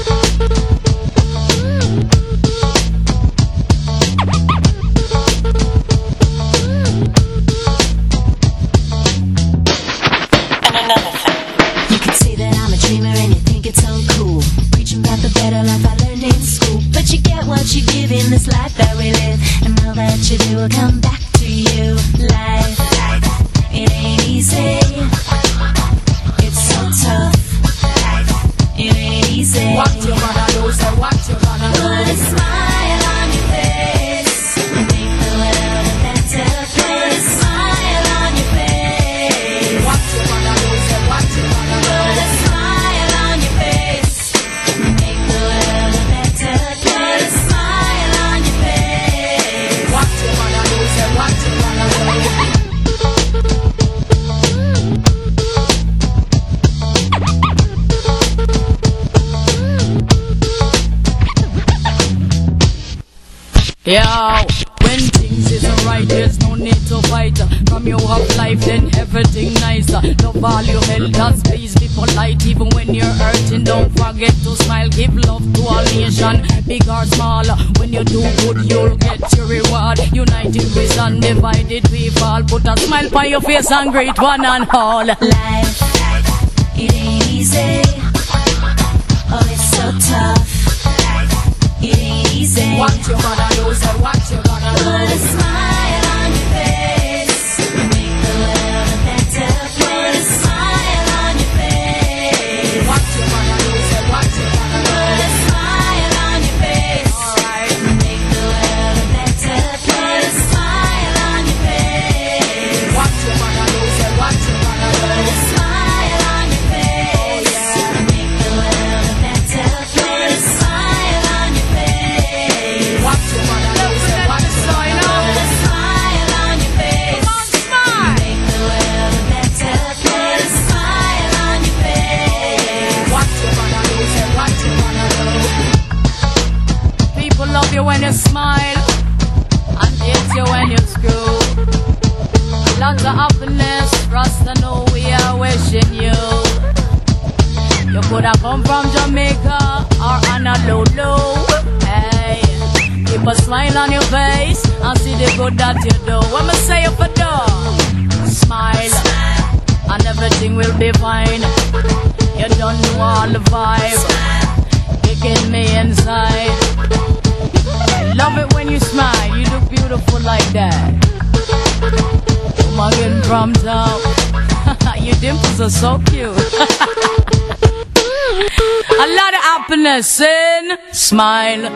And another thing, you can say that I'm a dreamer and you think it's so cool, preaching about the better life I learned in school. But you get what you give in this life that we live, and all that you do will come back to you. Life, it ain't easy. It's so tough. It ain't easy. What you gonna do, say what you gonna do. Put a smile on your face, make the world a better place. Smile on your face. What you gonna do, say what you gonna do. Put a smile on your face, make the world a better place. Smile on your face. What you gonna do, say what you gonna do. Yo, when things isn't right, there's no need to fight. From you have life, then everything nice. Love all your elders, please be polite. Even when you're hurting, don't forget to smile. Give love to all nation, big or small. When you do good, you'll get your reward. United we stand, divided we fall. Put a smile on your face and greet one and all. Life, it ain't easy. Oh, it's so tough. It ain't easy. What you gonna do, say what you gonna do. Put a smile on your face. Make the world a better place. Put a smile on your face. What you gonna do, say what you gonna do. Put a smile on your face. Alright. Make the world a better place. Put a smile on your face. What you gonna do, say what you gonna do. Put a smile on your face. Oh yeah. Make the world a better place. Put a smile on your face. What you gonna do, say what you gonna do. Put a smile on your face. Come on, smile. Make the world a better place. Put a smile on your face. What you gonna do, say what you gonna do. People love you when you smile and hate you when you screw. Lots of happiness, Rasta know we are wishing you. You could have come from Jamaica or Honolulu. Hey, keep a smile on your face and see the good that you do. What me say you for do? Smile and everything will be fine. You don't know all the vibe kicking me inside. I love it when you smile. You look beautiful like that. Oh, I'm getting from top. Your dimples are so cute. A lot of happiness in smile.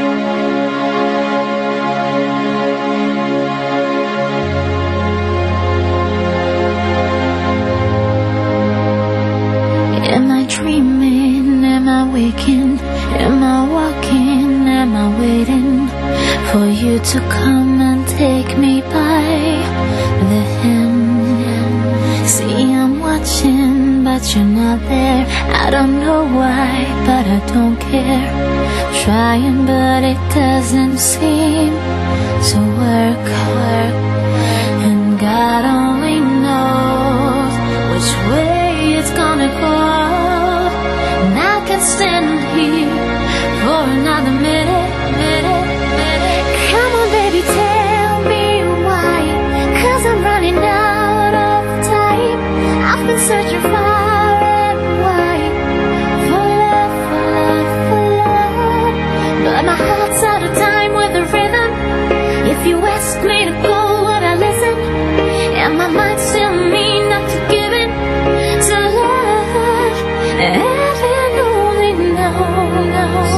Am I dreaming? Am I waking? Am I walking? Am I waiting for you to come and take me by the hand? See, I'm watching, but you're not there. I don't know why, but I don't care. Trying, but it doesn't seem to work. And God only knows which way it's gonna go. And I can stand here for another minute, minute, minute. Come on, baby, tell me why. Cause I'm running out of time. I've been searching far and wide for love, for love, for love. But my heart's out of time with the rhythm. If you ask me to go, would I listen? And my mind's telling me not to give in to love. Heaven only knows.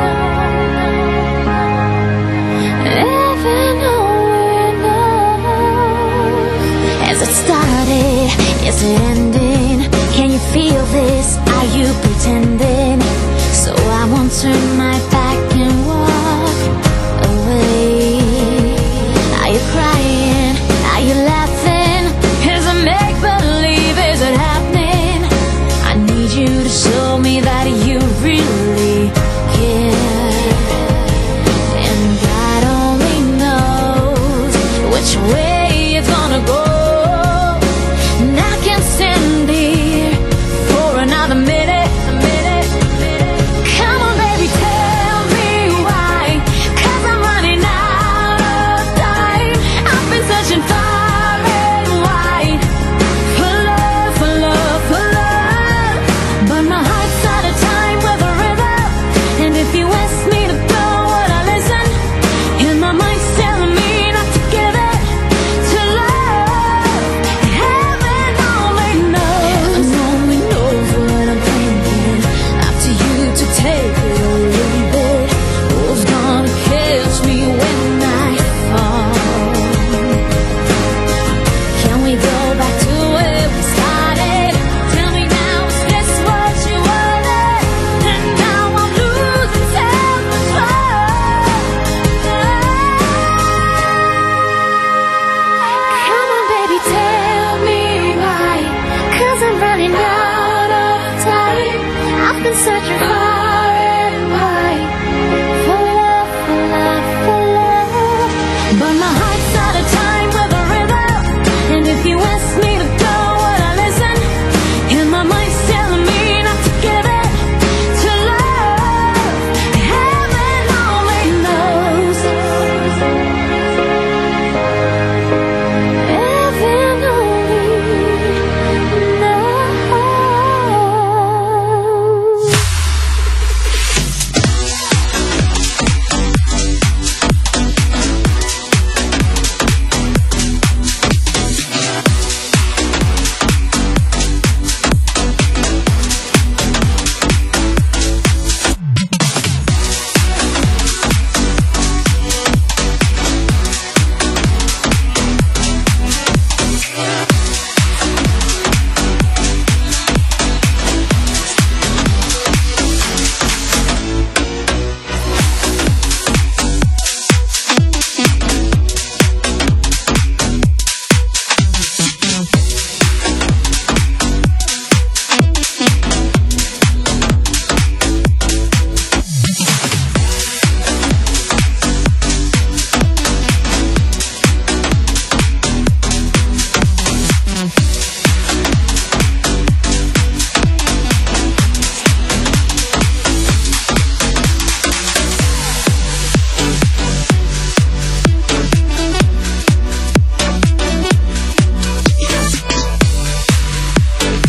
Heaven only knows. Has it started? Is it ending? Can you feel this? Are you pretending? So I won't turn my back and walk away. Are you crying? Are you laughing? Is it make believe? Is it happening? I need you to show me that you really care. And God only knows which way it's gonna go. And I can't stand here for another minute, a minute, minute. Come on, baby, tell me why. Cause I'm running out of time. I've been searching far and wide for love, for love, for love. But my heart's out of time with a rhythm. And if you ask me to go, would I listen? And my mind's telling me not to give it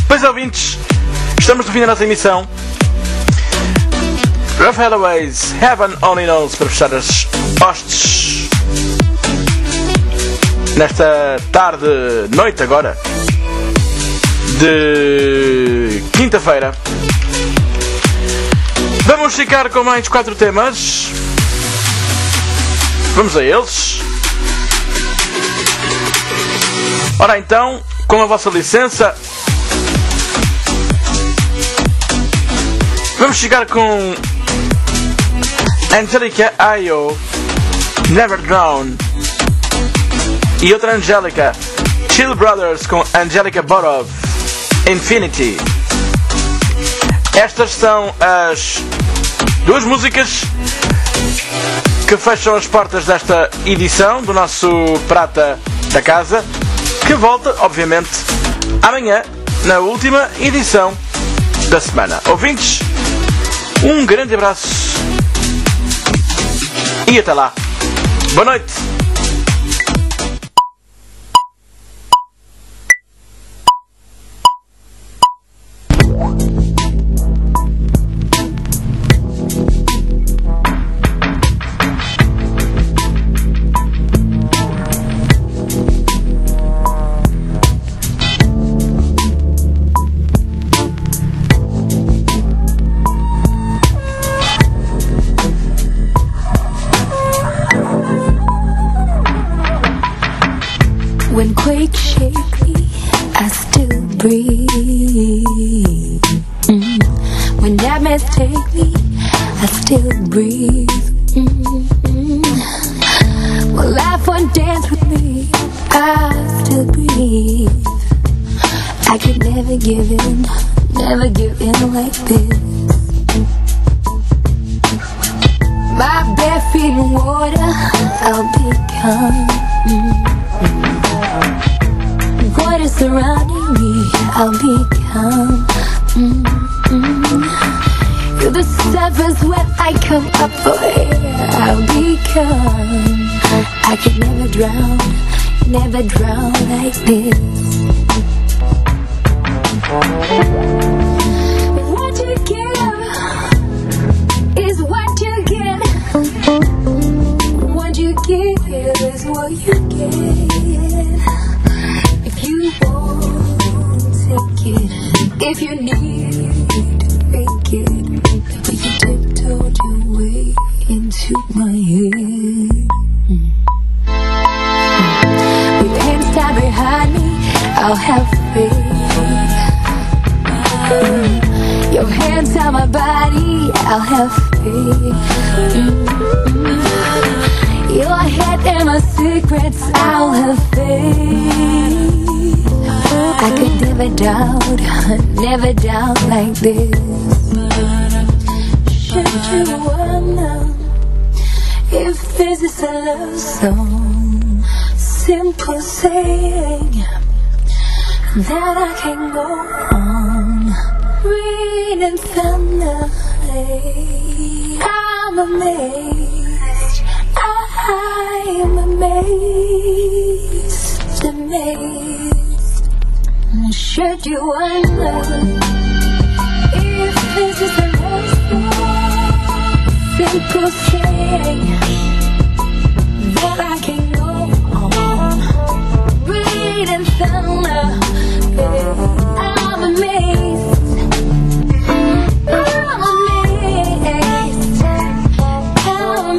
Pois ouvintes, estamos no fim da nossa emissão. Rafael Aways, Heaven Only Knows, para fechar as hostes nesta tarde, noite agora, de quinta-feira. Vamos ficar com mais quatro temas. Vamos a eles. Ora então, com a vossa licença, vamos chegar com Angelica Ayo, Never Drown, e outra Angelica, Chill Brothers com Angelica Borov, Infinity. Estas são as duas músicas que fecham as portas desta edição do nosso Prata da Casa, que volta, obviamente, amanhã, na última edição da semana. Ouvintes, um grande abraço e até lá. Boa noite. When quakes shake me, I still breathe. Mm. When nightmares take me, I still breathe. Mm. When life won't dance with me, I still breathe. I could never give in, never give in like this. My bare feet in water, I'll become. Mm. What is surrounding me, I'll become. Mm-hmm. You're the surface when I come up for air, I'll become. I could never drown, never drown like this. What you give is what you get. What you give is what you get. You won't take it if you need to fake it, but you tiptoed your way into my head. Mm. With your hands tied behind me, I'll have faith. Mm. Your hands on my body, I'll have faith. Mm. Your head and my secrets, I'll have faith. I could never doubt, never doubt like this. Should you wonder if this is a love song, simple saying that I can go on, rain and thunder, I'm amazed, I'm amazed, amazed. Should you wonder if this is a love song, simple saying that I can go on, rain and thunder, I'm amazed, I'm amazed, I'm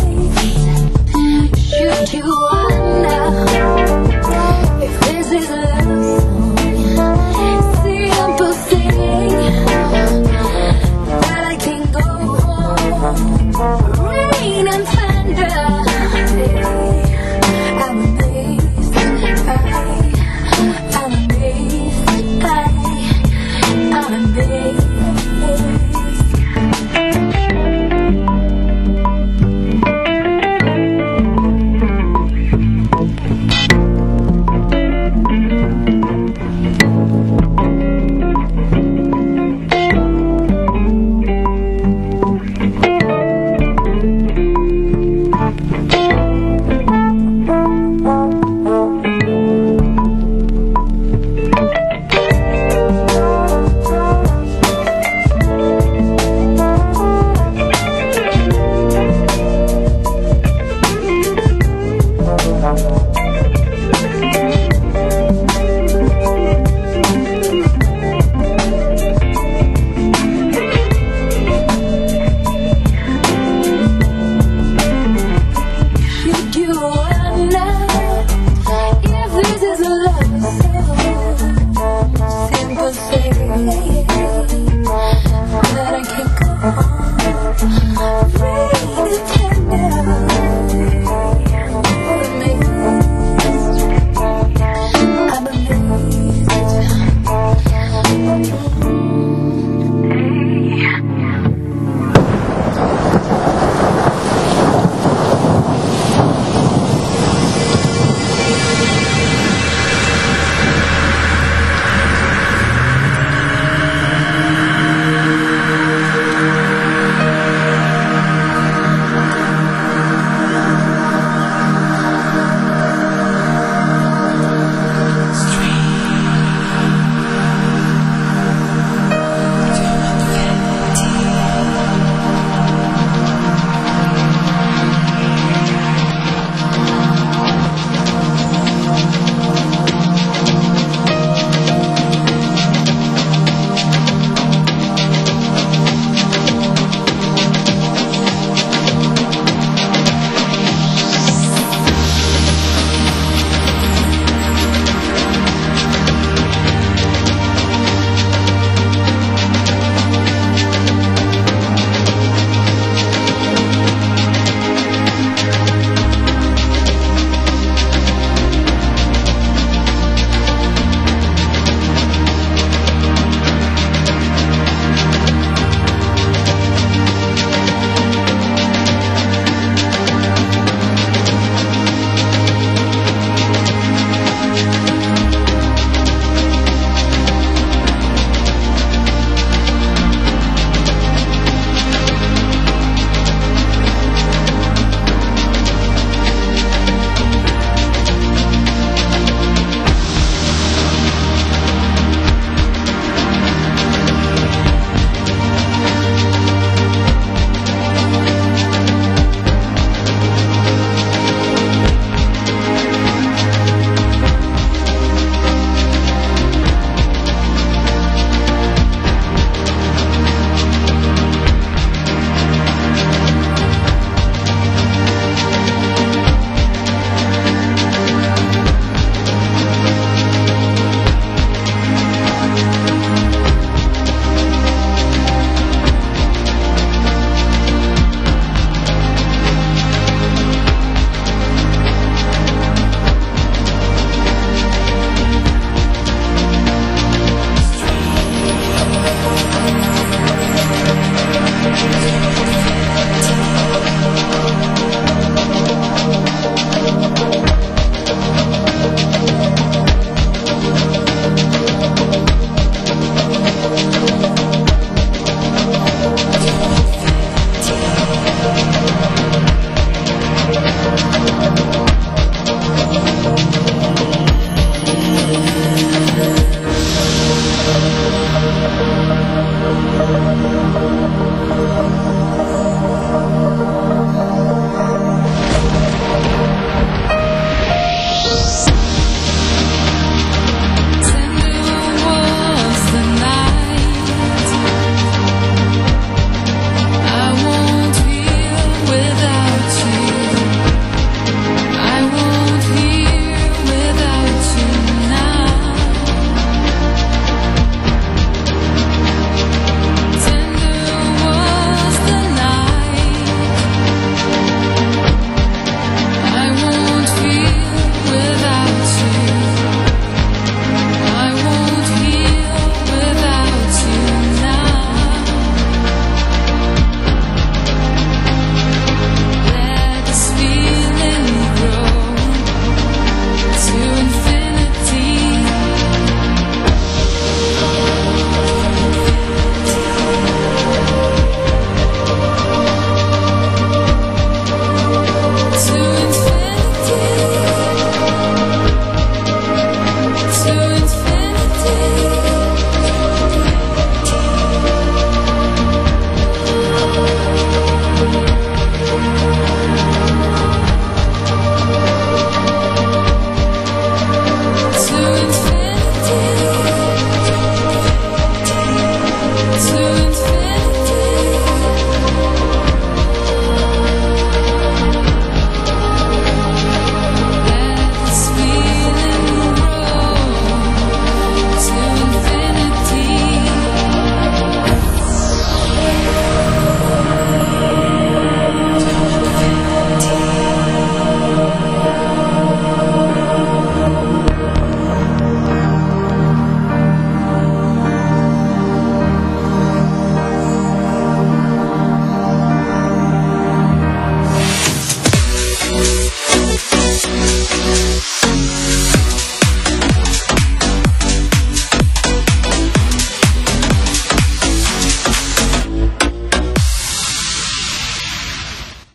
amazed. Should you wonder if this is a